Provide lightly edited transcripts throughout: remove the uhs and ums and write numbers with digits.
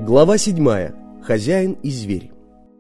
Глава 7. Хозяин и зверь.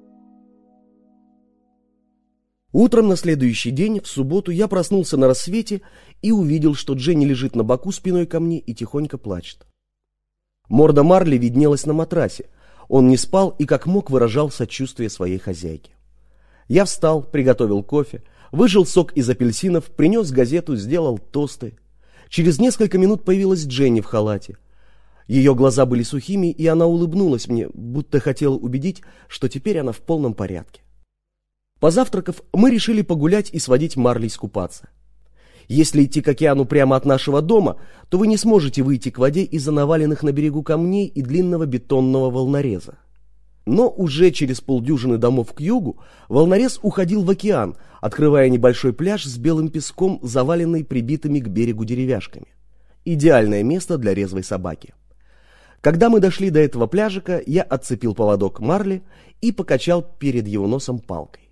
Утром на следующий день, в субботу, я проснулся на рассвете и увидел, что Дженни лежит на боку спиной ко мне и тихонько плачет. Морда Марли виднелась на матрасе. Он не спал и как мог выражал сочувствие своей хозяйке. Я встал, приготовил кофе, выжал сок из апельсинов, принес газету, сделал тосты. Через несколько минут появилась Дженни в халате. Ее глаза были сухими, и она улыбнулась мне, будто хотела убедить, что теперь она в полном порядке. Позавтракав, мы решили погулять и сводить Марли искупаться. Если идти к океану прямо от нашего дома, то вы не сможете выйти к воде из-за наваленных на берегу камней и длинного бетонного волнореза. Но уже через полдюжины домов к югу волнорез уходил в океан, открывая небольшой пляж с белым песком, заваленный прибитыми к берегу деревяшками. Идеальное место для резвой собаки. Когда мы дошли до этого пляжика, я отцепил поводок Марли и покачал перед его носом палкой.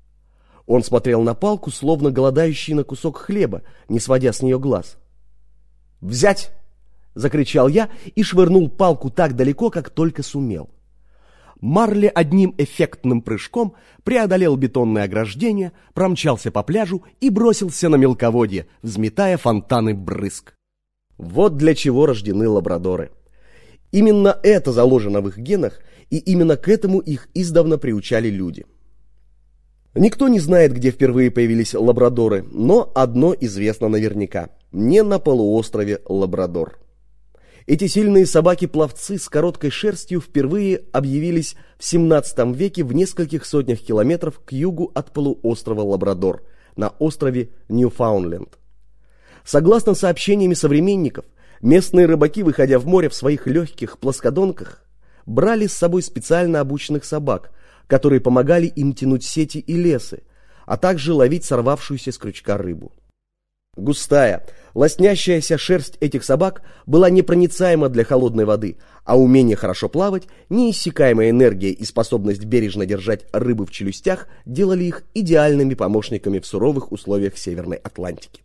Он смотрел на палку, словно голодающий на кусок хлеба, не сводя с нее глаз. «Взять!» — закричал я и швырнул палку так далеко, как только сумел. Марли одним эффектным прыжком преодолел бетонное ограждение, промчался по пляжу и бросился на мелководье, взметая фонтаны брызг. Вот для чего рождены лабрадоры. Именно это заложено в их генах, и именно к этому их издавна приучали люди. Никто не знает, где впервые появились лабрадоры, но одно известно наверняка – не на полуострове Лабрадор. Эти сильные собаки-пловцы с короткой шерстью впервые объявились в 17 веке в нескольких сотнях километров к югу от полуострова Лабрадор, на острове Ньюфаундленд. Согласно сообщениями современников, местные рыбаки, выходя в море в своих легких плоскодонках, брали с собой специально обученных собак, которые помогали им тянуть сети и лесы, а также ловить сорвавшуюся с крючка рыбу. Густая, лоснящаяся шерсть этих собак была непроницаема для холодной воды, а умение хорошо плавать, неиссякаемая энергия и способность бережно держать рыбы в челюстях делали их идеальными помощниками в суровых условиях Северной Атлантики.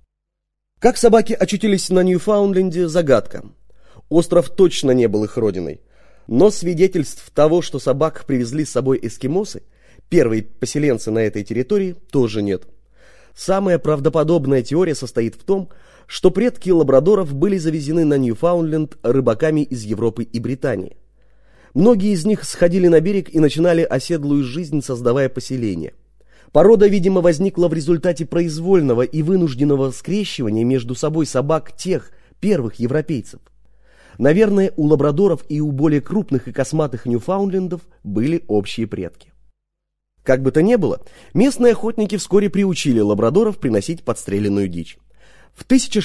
Как собаки очутились на Ньюфаундленде – загадка. Остров точно не был их родиной. Но свидетельств того, что собак привезли с собой эскимосы, первые поселенцы на этой территории, тоже нет. Самая правдоподобная теория состоит в том, что предки лабрадоров были завезены на Ньюфаундленд рыбаками из Европы и Британии. Многие из них сходили на берег и начинали оседлую жизнь, создавая поселения. Порода, видимо, возникла в результате произвольного и вынужденного скрещивания между собой собак тех первых европейцев. Наверное, у лабрадоров и у более крупных и косматых ньюфаундлендов были общие предки. Как бы то ни было, местные охотники вскоре приучили лабрадоров приносить подстреленную дичь. В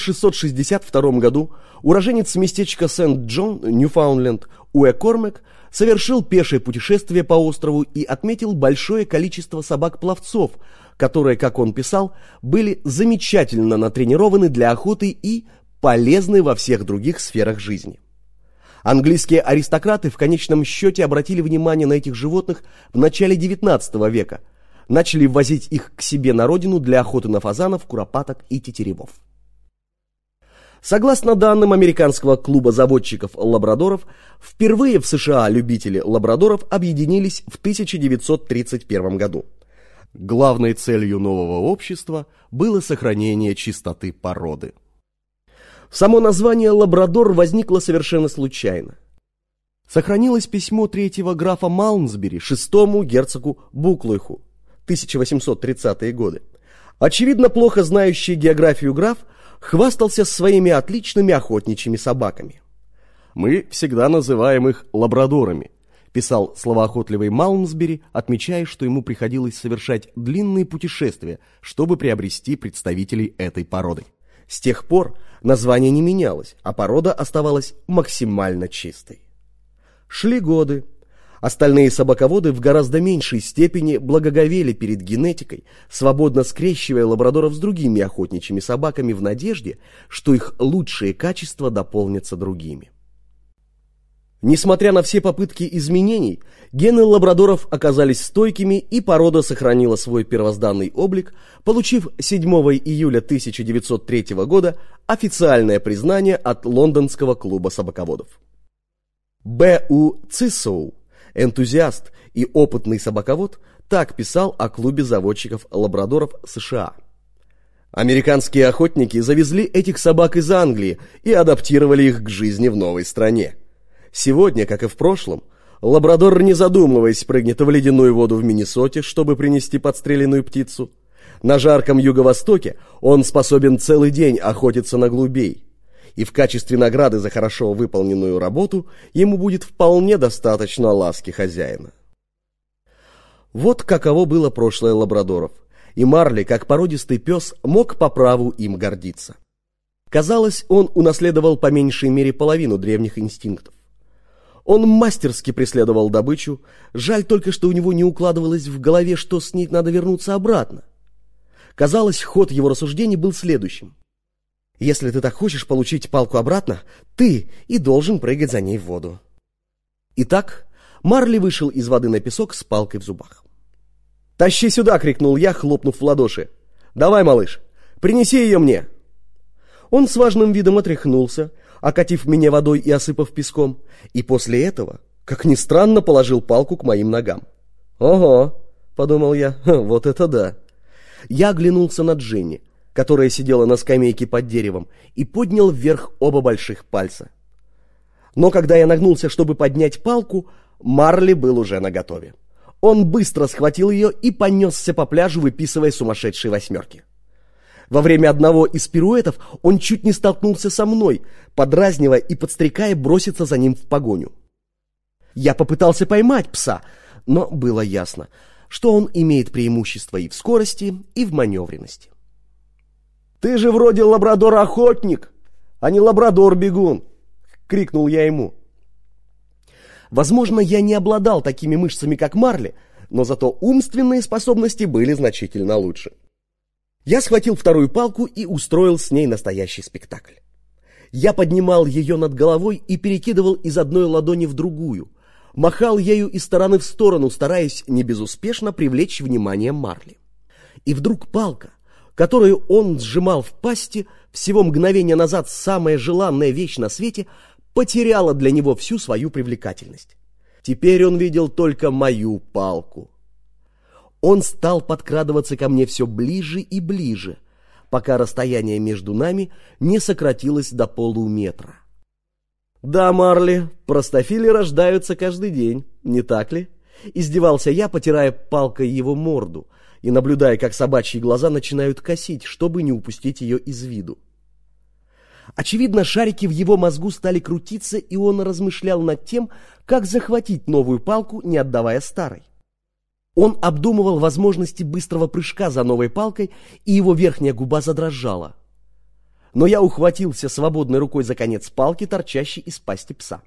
1662 году уроженец местечка Сент-Джон, Ньюфаундленд, Уэ Кормак совершил пешее путешествие по острову и отметил большое количество собак-пловцов, которые, как он писал, были замечательно натренированы для охоты и полезны во всех других сферах жизни. Английские аристократы в конечном счете обратили внимание на этих животных в начале XIX века, начали ввозить их к себе на родину для охоты на фазанов, куропаток и тетеревов. Согласно данным американского клуба заводчиков лабрадоров, впервые в США любители лабрадоров объединились в 1931 году. Главной целью нового общества было сохранение чистоты породы. Само название «Лабрадор» возникло совершенно случайно. Сохранилось письмо третьего графа Малмсбери шестому герцогу Буклойху, 1830-е годы. Очевидно, плохо знающий географию граф хвастался своими отличными охотничьими собаками. «Мы всегда называем их лабрадорами», – писал словоохотливый Малмсбери, отмечая, что ему приходилось совершать длинные путешествия, чтобы приобрести представителей этой породы. С тех пор название не менялось, а порода оставалась максимально чистой. Шли годы. Остальные собаководы в гораздо меньшей степени благоговели перед генетикой, свободно скрещивая лабрадоров с другими охотничьими собаками в надежде, что их лучшие качества дополнятся другими. Несмотря на все попытки изменений, гены лабрадоров оказались стойкими, и порода сохранила свой первозданный облик, получив 7 июля 1903 года официальное признание от Лондонского клуба собаководов. Б.У. Цисоу, энтузиаст и опытный собаковод, так писал о клубе заводчиков-лабрадоров США. Американские охотники завезли этих собак из Англии и адаптировали их к жизни в новой стране. Сегодня, как и в прошлом, лабрадор, не задумываясь, прыгнет в ледяную воду в Миннесоте, чтобы принести подстреленную птицу. На жарком юго-востоке он способен целый день охотиться на голубей. И в качестве награды за хорошо выполненную работу ему будет вполне достаточно ласки хозяина. Вот каково было прошлое лабрадоров, и Марли, как породистый пес, мог по праву им гордиться. Казалось, он унаследовал по меньшей мере половину древних инстинктов. Он мастерски преследовал добычу, жаль только, что у него не укладывалось в голове, что с ней надо вернуться обратно. Казалось, ход его рассуждений был следующим. Если ты так хочешь получить палку обратно, ты и должен прыгать за ней в воду. Итак, Марли вышел из воды на песок с палкой в зубах. «Тащи сюда!» — крикнул я, хлопнув в ладоши. «Давай, малыш, принеси ее мне!» Он с важным видом отряхнулся, окатив меня водой и осыпав песком, и после этого, как ни странно, положил палку к моим ногам. «Ого!» — подумал я, — «вот это да!» Я оглянулся на Дженни, которая сидела на скамейке под деревом, и поднял вверх оба больших пальца. Но когда я нагнулся, чтобы поднять палку, Марли был уже наготове. Он быстро схватил ее и понесся по пляжу, выписывая сумасшедшие восьмерки. Во время одного из пируэтов он чуть не столкнулся со мной, подразнивая и подстрекая броситься за ним в погоню. Я попытался поймать пса, но было ясно, что он имеет преимущество и в скорости, и в маневренности. «Ты же вроде лабрадор-охотник, а не лабрадор-бегун!» — крикнул я ему. Возможно, я не обладал такими мышцами, как Марли, но зато умственные способности были значительно лучше. Я схватил вторую палку и устроил с ней настоящий спектакль. Я поднимал ее над головой и перекидывал из одной ладони в другую, махал ею из стороны в сторону, стараясь не безуспешно привлечь внимание Марли. И вдруг палка, которую он сжимал в пасти, всего мгновение назад самая желанная вещь на свете, потеряла для него всю свою привлекательность. Теперь он видел только мою палку. Он стал подкрадываться ко мне все ближе и ближе, пока расстояние между нами не сократилось до полуметра. «Да, Марли, простофили рождаются каждый день, не так ли?» Издевался я, потирая палкой его морду и наблюдая, как собачьи глаза начинают косить, чтобы не упустить ее из виду. Очевидно, шарики в его мозгу стали крутиться, и он размышлял над тем, как захватить новую палку, не отдавая старой. Он обдумывал возможности быстрого прыжка за новой палкой, и его верхняя губа задрожала. Но я ухватился свободной рукой за конец палки, торчащей из пасти пса.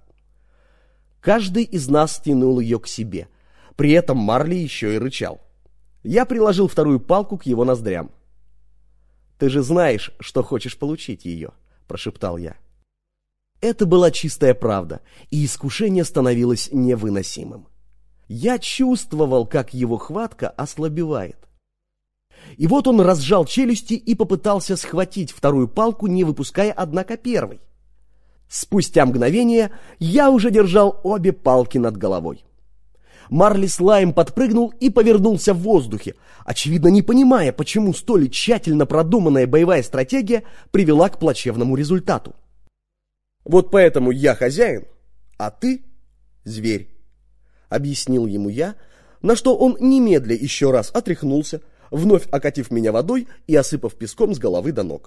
Каждый из нас тянул ее к себе. При этом Марли еще и рычал. Я приложил вторую палку к его ноздрям. «Ты же знаешь, что хочешь получить ее», — прошептал я. Это была чистая правда, и искушение становилось невыносимым. Я чувствовал, как его хватка ослабевает. И вот он разжал челюсти и попытался схватить вторую палку, не выпуская, однако, первой. Спустя мгновение я уже держал обе палки над головой. Марли с лаем подпрыгнул и повернулся в воздухе, очевидно не понимая, почему столь тщательно продуманная боевая стратегия привела к плачевному результату. «Вот поэтому я хозяин, а ты зверь», — объяснил ему я, на что он немедля еще раз отряхнулся, вновь окатив меня водой и осыпав песком с головы до ног.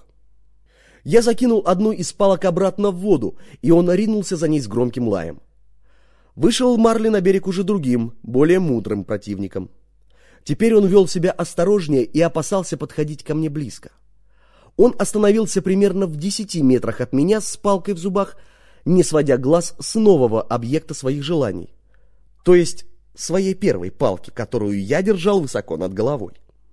Я закинул одну из палок обратно в воду, и он ринулся за ней с громким лаем. Вышел Марли на берег уже другим, более мудрым противником. Теперь он вел себя осторожнее и опасался подходить ко мне близко. Он остановился примерно в 10 метрах от меня с палкой в зубах, не сводя глаз с нового объекта своих желаний, то есть своей первой палки, которую я держал высоко над головой.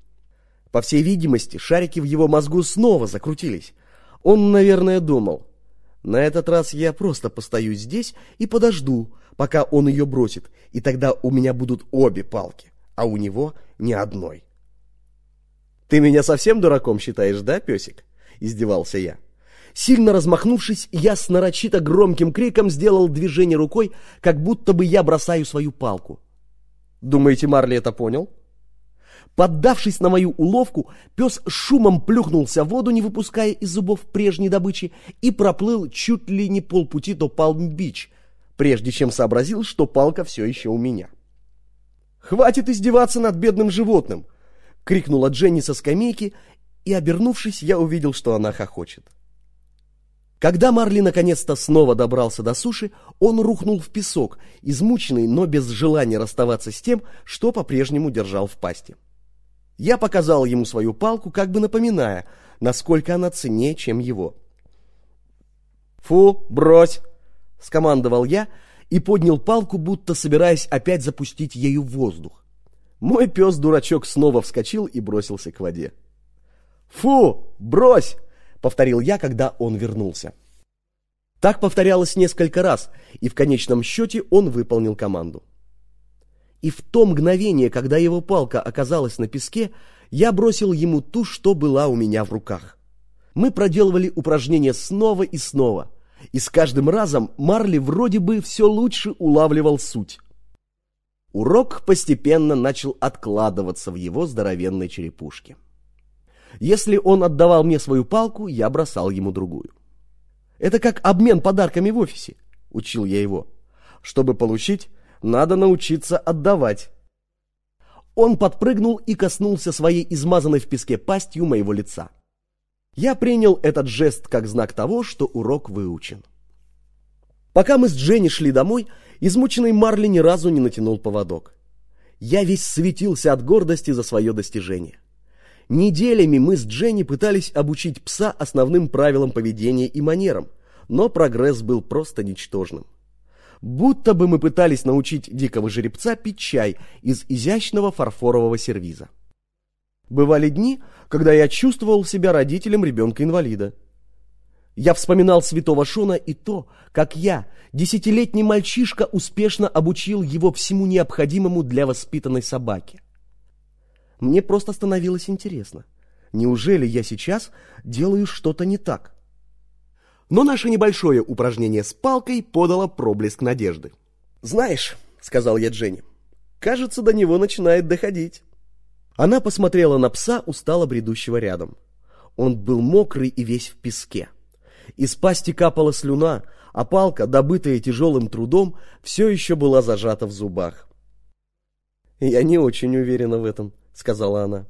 По всей видимости, шарики в его мозгу снова закрутились. Он, наверное, думал: на этот раз я просто постою здесь и подожду, пока он ее бросит, и тогда у меня будут обе палки, а у него ни одной. «Ты меня совсем дураком считаешь, да, песик?» — издевался я. Сильно размахнувшись, я с нарочито громким криком сделал движение рукой, как будто бы я бросаю свою палку. Думаете, Марли это понял? Поддавшись на мою уловку, пес шумом плюхнулся в воду, не выпуская из зубов прежней добычи, и проплыл чуть ли не полпути до Палм-Бич, прежде чем сообразил, что палка все еще у меня. «Хватит издеваться над бедным животным!» — крикнула Дженни со скамейки, и, обернувшись, я увидел, что она хохочет. Когда Марли наконец-то снова добрался до суши, он рухнул в песок, измученный, но без желания расставаться с тем, что по-прежнему держал в пасти. Я показал ему свою палку, как бы напоминая, насколько она ценнее, чем его. «Фу, брось!» — скомандовал я и поднял палку, будто собираясь опять запустить ею в воздух. Мой пес-дурачок снова вскочил и бросился к воде. «Фу, брось!» — повторил я, когда он вернулся. Так повторялось несколько раз, и в конечном счете он выполнил команду. И в то мгновение, когда его палка оказалась на песке, я бросил ему ту, что была у меня в руках. Мы проделывали упражнение снова и снова, и с каждым разом Марли вроде бы все лучше улавливал суть. Урок постепенно начал откладываться в его здоровенной черепушке. Если он отдавал мне свою палку, я бросал ему другую. «Это как обмен подарками в офисе», — учил я его. «Чтобы получить, надо научиться отдавать». Он подпрыгнул и коснулся своей измазанной в песке пастью моего лица. Я принял этот жест как знак того, что урок выучен. Пока мы с Дженни шли домой, измученный Марли ни разу не натянул поводок. Я весь светился от гордости за свое достижение. Неделями мы с Дженни пытались обучить пса основным правилам поведения и манерам, но прогресс был просто ничтожным. Будто бы мы пытались научить дикого жеребца пить чай из изящного фарфорового сервиза. Бывали дни, когда я чувствовал себя родителем ребенка-инвалида. Я вспоминал святого Шона и то, как я, 10-летний мальчишка, успешно обучил его всему необходимому для воспитанной собаки. Мне просто становилось интересно. Неужели я сейчас делаю что-то не так? Но наше небольшое упражнение с палкой подало проблеск надежды. «Знаешь», — сказал я Дженни, — «кажется, до него начинает доходить». Она посмотрела на пса, устало бредущего рядом. Он был мокрый и весь в песке. Из пасти капала слюна, а палка, добытая тяжелым трудом, все еще была зажата в зубах. «Я не очень уверена в этом», — сказала она.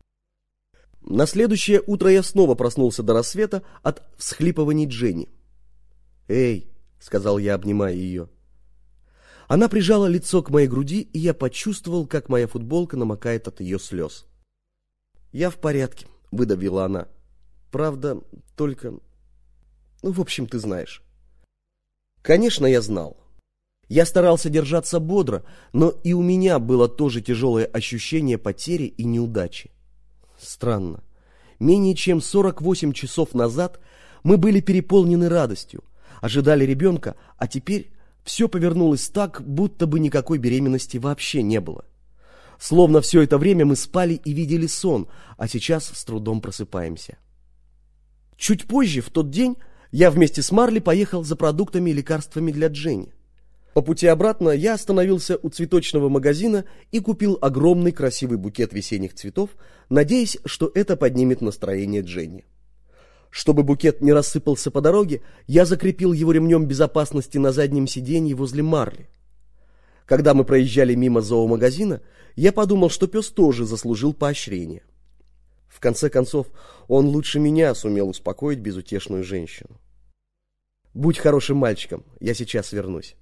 На следующее утро я снова проснулся до рассвета от всхлипываний Дженни. «Эй», — сказал я, обнимая ее. Она прижала лицо к моей груди, и я почувствовал, как моя футболка намокает от ее слез. «Я в порядке», — выдавила она. «Правда, только... в общем, ты знаешь». Конечно, я знал. Я старался держаться бодро, но и у меня было тоже тяжелое ощущение потери и неудачи. Странно. Менее чем 48 часов назад мы были переполнены радостью, ожидали ребенка, а теперь все повернулось так, будто бы никакой беременности вообще не было. Словно все это время мы спали и видели сон, а сейчас с трудом просыпаемся. Чуть позже, в тот день, я вместе с Марли поехал за продуктами и лекарствами для Дженни. По пути обратно я остановился у цветочного магазина и купил огромный красивый букет весенних цветов, надеясь, что это поднимет настроение Дженни. Чтобы букет не рассыпался по дороге, я закрепил его ремнем безопасности на заднем сиденье возле Марли. Когда мы проезжали мимо зоомагазина, я подумал, что пес тоже заслужил поощрения. В конце концов, он лучше меня сумел успокоить безутешную женщину. «Будь хорошим мальчиком, я сейчас вернусь».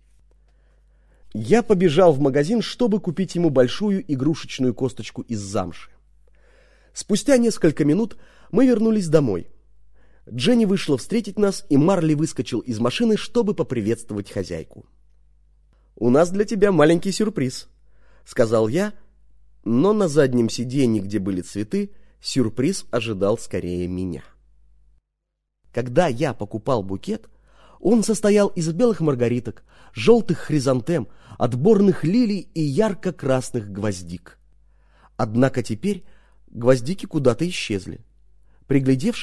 Я побежал в магазин, чтобы купить ему большую игрушечную косточку из замши. Спустя несколько минут мы вернулись домой. Дженни вышла встретить нас, и Марли выскочил из машины, чтобы поприветствовать хозяйку. «У нас для тебя маленький сюрприз», — сказал я, но на заднем сиденье, где были цветы, сюрприз ожидал скорее меня. Когда я покупал букет, он состоял из белых маргариток, желтых хризантем, отборных лилий и ярко-красных гвоздик. Однако теперь гвоздики куда-то исчезли. Приглядевшись,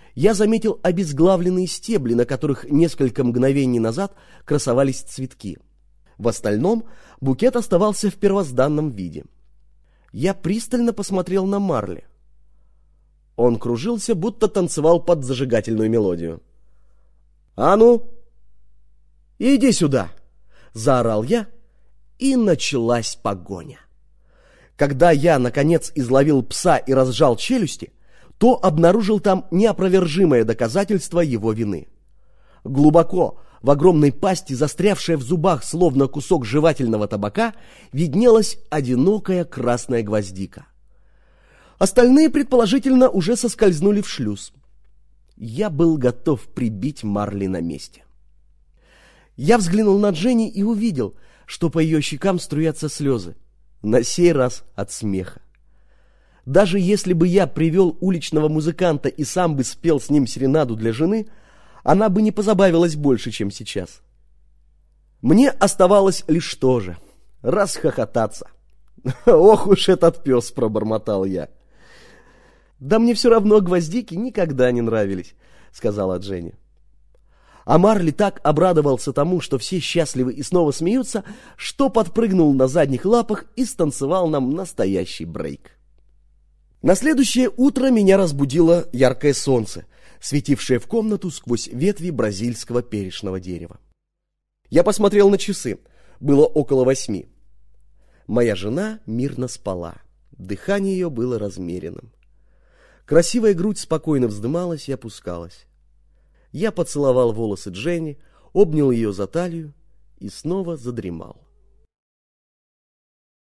я заметил обезглавленные стебли, на которых несколько мгновений назад красовались цветки. В остальном букет оставался в первозданном виде. Я пристально посмотрел на Марли. Он кружился, будто танцевал под зажигательную мелодию. «А ну, иди сюда!» — заорал я, и началась погоня. Когда я, наконец, изловил пса и разжал челюсти, то обнаружил там неопровержимое доказательство его вины. Глубоко, в огромной пасти, застрявшая в зубах, словно кусок жевательного табака, виднелась одинокая красная гвоздика. Остальные, предположительно, уже соскользнули в шлюз. Я был готов прибить Марли на месте. Я взглянул на Дженни и увидел, что по ее щекам струятся слезы, на сей раз от смеха. Даже если бы я привел уличного музыканта и сам бы спел с ним серенаду для жены, она бы не позабавилась больше, чем сейчас. Мне оставалось лишь то же — расхохотаться. «Ох уж этот пес!» — пробормотал я. «Да мне все равно гвоздики никогда не нравились», — сказала Дженни. А Марли так обрадовался тому, что все счастливы и снова смеются, что подпрыгнул на задних лапах и станцевал нам настоящий брейк. На следующее утро меня разбудило яркое солнце, светившее в комнату сквозь ветви бразильского перечного дерева. Я посмотрел на часы. Было около 8. Моя жена мирно спала. Дыхание ее было размеренным. Красивая грудь спокойно вздымалась и опускалась. Я поцеловал волосы Дженни, обнял ее за талию и снова задремал.